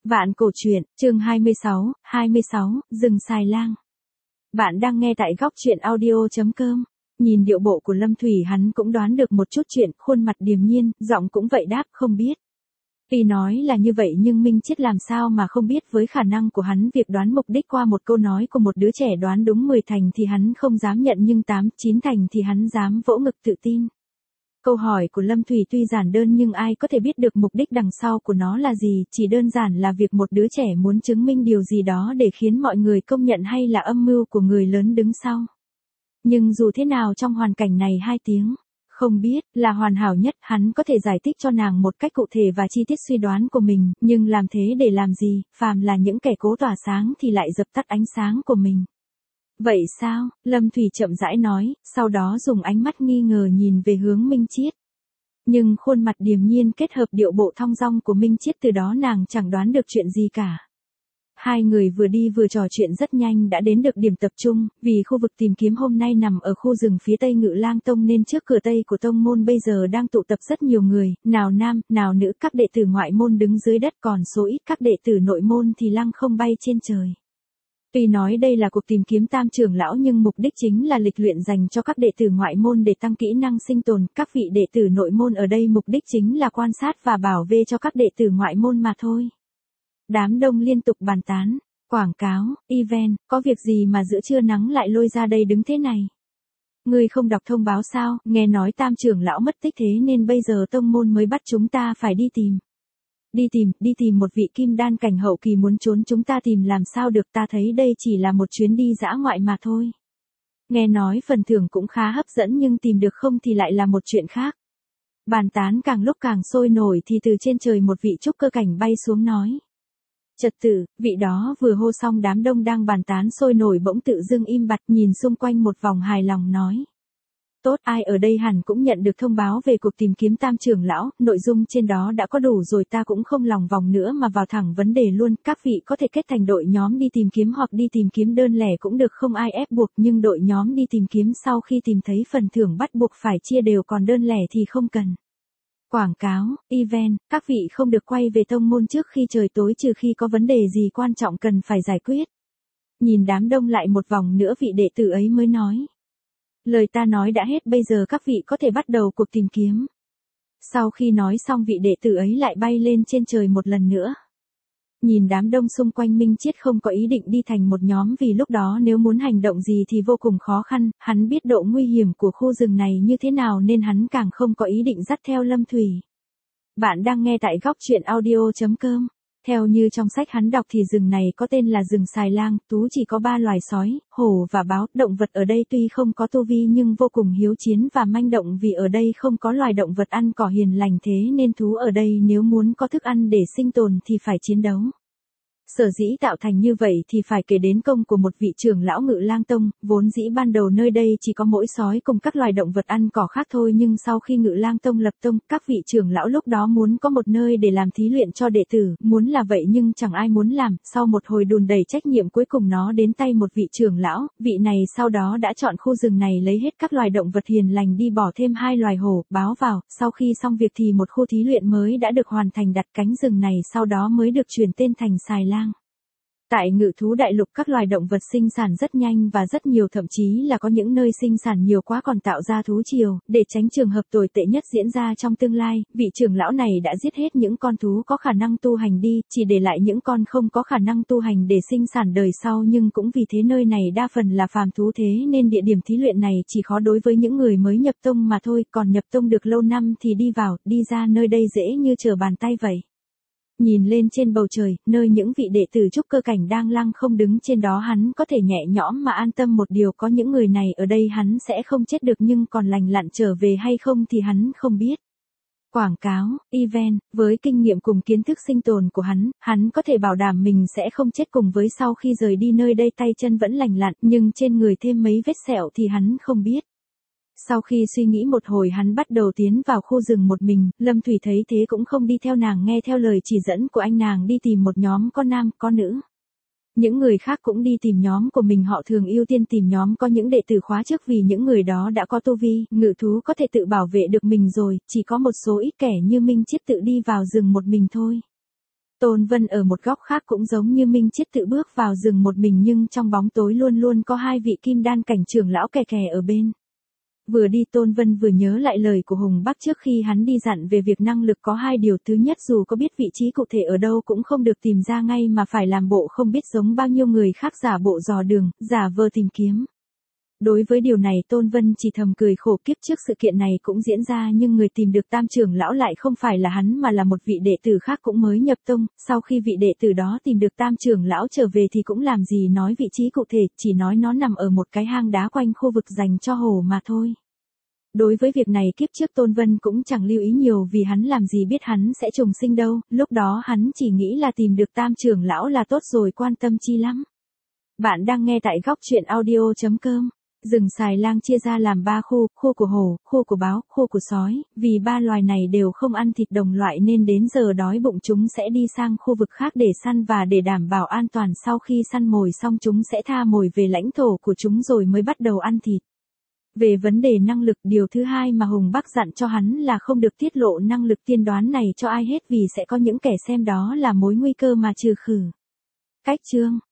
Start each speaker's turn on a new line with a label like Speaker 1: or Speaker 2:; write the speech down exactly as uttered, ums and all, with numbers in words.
Speaker 1: Vạn cổ truyện, chương hai mươi sáu, hai mươi sáu, rừng xài lang. Bạn đang nghe tại góc truyện audio chấm com. Nhìn điệu bộ của Lâm Thủy hắn cũng đoán được một chút chuyện, khuôn mặt điềm nhiên, giọng cũng vậy đáp không biết. Tuy nói là như vậy nhưng Minh Chiết làm sao mà không biết với khả năng của hắn việc đoán mục đích qua một câu nói của một đứa trẻ đoán đúng mười thành thì hắn không dám nhận nhưng tám, chín thành thì hắn dám vỗ ngực tự tin. Câu hỏi của Lâm Thủy tuy giản đơn nhưng ai có thể biết được mục đích đằng sau của nó là gì, chỉ đơn giản là việc một đứa trẻ muốn chứng minh điều gì đó để khiến mọi người công nhận hay là âm mưu của người lớn đứng sau. Nhưng dù thế nào trong hoàn cảnh này hai tiếng, không biết, là hoàn hảo nhất, hắn có thể giải thích cho nàng một cách cụ thể và chi tiết suy đoán của mình, nhưng làm thế để làm gì, phàm là những kẻ cố tỏa sáng thì lại dập tắt ánh sáng của mình. Vậy sao? Lâm Thủy chậm rãi nói, sau đó dùng ánh mắt nghi ngờ nhìn về hướng Minh Chiết. Nhưng khuôn mặt điềm nhiên kết hợp điệu bộ thong dong của Minh Chiết từ đó nàng chẳng đoán được chuyện gì cả. Hai người vừa đi vừa trò chuyện rất nhanh đã đến được điểm tập trung, vì khu vực tìm kiếm hôm nay nằm ở khu rừng phía tây Ngự Lang Tông nên trước cửa tây của tông môn bây giờ đang tụ tập rất nhiều người, nào nam, nào nữ, các đệ tử ngoại môn đứng dưới đất còn số ít các đệ tử nội môn thì lăng không bay trên trời. Tuy nói đây là cuộc tìm kiếm tam trưởng lão nhưng mục đích chính là lịch luyện dành cho các đệ tử ngoại môn để tăng kỹ năng sinh tồn, các vị đệ tử nội môn ở đây mục đích chính là quan sát và bảo vệ cho các đệ tử ngoại môn mà thôi. Đám đông liên tục bàn tán, quảng cáo, event, có việc gì mà giữa trưa nắng lại lôi ra đây đứng thế này? Ngươi không đọc thông báo sao, nghe nói tam trưởng lão mất tích thế nên bây giờ tông môn mới bắt chúng ta phải đi tìm. Đi tìm, đi tìm một vị kim đan cảnh hậu kỳ muốn trốn chúng ta tìm làm sao được, ta thấy đây chỉ là một chuyến đi dã ngoại mà thôi. Nghe nói phần thưởng cũng khá hấp dẫn nhưng tìm được không thì lại là một chuyện khác. Bàn tán càng lúc càng sôi nổi thì từ trên trời một vị trúc cơ cảnh bay xuống nói. Trật tự, vị đó vừa hô xong đám đông đang bàn tán sôi nổi bỗng tự dưng im bặt nhìn xung quanh một vòng hài lòng nói. Tốt, ai ở đây hẳn cũng nhận được thông báo về cuộc tìm kiếm tam trưởng lão, nội dung trên đó đã có đủ rồi, ta cũng không lòng vòng nữa mà vào thẳng vấn đề luôn, các vị có thể kết thành đội nhóm đi tìm kiếm hoặc đi tìm kiếm đơn lẻ cũng được, không ai ép buộc, nhưng đội nhóm đi tìm kiếm sau khi tìm thấy phần thưởng bắt buộc phải chia đều, còn đơn lẻ thì không cần. Quảng cáo, event, các vị không được quay về tông môn trước khi trời tối trừ khi có vấn đề gì quan trọng cần phải giải quyết. Nhìn đám đông lại một vòng nữa vị đệ tử ấy mới nói. Lời ta nói đã hết, bây giờ các vị có thể bắt đầu cuộc tìm kiếm. Sau khi nói xong vị đệ tử ấy lại bay lên trên trời một lần nữa. Nhìn đám đông xung quanh Minh Chiết không có ý định đi thành một nhóm vì lúc đó nếu muốn hành động gì thì vô cùng khó khăn, hắn biết độ nguy hiểm của khu rừng này như thế nào nên hắn càng không có ý định dắt theo Lâm Thủy. Bạn đang nghe tại góc truyện audio chấm com. Theo như trong sách hắn đọc thì rừng này có tên là rừng xài lang, tú chỉ có ba loài sói, hổ và báo, động vật ở đây tuy không có tu vi nhưng vô cùng hiếu chiến và manh động vì ở đây không có loài động vật ăn cỏ hiền lành thế nên thú ở đây nếu muốn có thức ăn để sinh tồn thì phải chiến đấu. Sở dĩ tạo thành như vậy thì phải kể đến công của một vị trưởng lão Ngự Lang Tông, vốn dĩ ban đầu nơi đây chỉ có mỗi sói cùng các loài động vật ăn cỏ khác thôi nhưng sau khi Ngự Lang Tông lập tông, các vị trưởng lão lúc đó muốn có một nơi để làm thí luyện cho đệ tử, muốn là vậy nhưng chẳng ai muốn làm, sau một hồi đùn đẩy trách nhiệm cuối cùng nó đến tay một vị trưởng lão, vị này sau đó đã chọn khu rừng này lấy hết các loài động vật hiền lành đi bỏ thêm hai loài hổ, báo vào, sau khi xong việc thì một khu thí luyện mới đã được hoàn thành, đặt cánh rừng này sau đó mới được chuyển tên thành xài lang. Tại Ngự Thú Đại Lục các loài động vật sinh sản rất nhanh và rất nhiều, thậm chí là có những nơi sinh sản nhiều quá còn tạo ra thú triều, để tránh trường hợp tồi tệ nhất diễn ra trong tương lai, vị trưởng lão này đã giết hết những con thú có khả năng tu hành đi, chỉ để lại những con không có khả năng tu hành để sinh sản đời sau, nhưng cũng vì thế nơi này đa phần là phàm thú thế nên địa điểm thí luyện này chỉ khó đối với những người mới nhập tông mà thôi, còn nhập tông được lâu năm thì đi vào, đi ra nơi đây dễ như trở bàn tay vậy. Nhìn lên trên bầu trời, nơi những vị đệ tử trúc cơ cảnh đang lăng không đứng trên đó hắn có thể nhẹ nhõm mà an tâm một điều, có những người này ở đây hắn sẽ không chết được nhưng còn lành lặn trở về hay không thì hắn không biết. Quảng cáo, event, với kinh nghiệm cùng kiến thức sinh tồn của hắn, hắn có thể bảo đảm mình sẽ không chết cùng với sau khi rời đi nơi đây tay chân vẫn lành lặn nhưng trên người thêm mấy vết sẹo thì hắn không biết. Sau khi suy nghĩ một hồi hắn bắt đầu tiến vào khu rừng một mình, Lâm Thủy thấy thế cũng không đi theo nàng nghe theo lời chỉ dẫn của anh nàng đi tìm một nhóm có nam, có nữ. Những người khác cũng đi tìm nhóm của mình, họ thường ưu tiên tìm nhóm có những đệ tử khóa trước vì những người đó đã có tu vi, ngự thú có thể tự bảo vệ được mình rồi, chỉ có một số ít kẻ như Minh Chiết tự đi vào rừng một mình thôi. Tôn Vân ở một góc khác cũng giống như Minh Chiết tự bước vào rừng một mình, nhưng trong bóng tối luôn luôn có hai vị kim đan cảnh trưởng lão kè kè ở bên. Vừa đi Tôn Vân vừa nhớ lại lời của Hùng Bắc trước khi hắn đi dặn về việc năng lực có hai điều. Thứ nhất, dù có biết vị trí cụ thể ở đâu cũng không được tìm ra ngay mà phải làm bộ không biết, giống bao nhiêu người khác giả bộ dò đường, giả vờ tìm kiếm. Đối với điều này Tôn Vân chỉ thầm cười khổ, kiếp trước sự kiện này cũng diễn ra nhưng người tìm được Tam trưởng lão lại không phải là hắn mà là một vị đệ tử khác cũng mới nhập tông. Sau khi vị đệ tử đó tìm được Tam trưởng lão trở về thì cũng làm gì nói vị trí cụ thể, chỉ nói nó nằm ở một cái hang đá quanh khu vực dành cho hổ mà thôi. Đối với việc này kiếp trước Tôn Vân cũng chẳng lưu ý nhiều, vì hắn làm gì biết hắn sẽ trùng sinh đâu, lúc đó hắn chỉ nghĩ là tìm được Tam trưởng lão là tốt rồi, quan tâm chi lắm. Bạn đang nghe tại góc truyện audio chấm com. Rừng Xài Lang chia ra làm ba khu, khu của hổ, khu của báo, khu của sói, vì ba loài này đều không ăn thịt đồng loại nên đến giờ đói bụng chúng sẽ đi sang khu vực khác để săn, và để đảm bảo an toàn sau khi săn mồi xong chúng sẽ tha mồi về lãnh thổ của chúng rồi mới bắt đầu ăn thịt. Về vấn đề năng lực, điều thứ hai mà Hùng Bắc dặn cho hắn là không được tiết lộ năng lực tiên đoán này cho ai hết, vì sẽ có những kẻ xem đó là mối nguy cơ mà trừ khử. Cách chương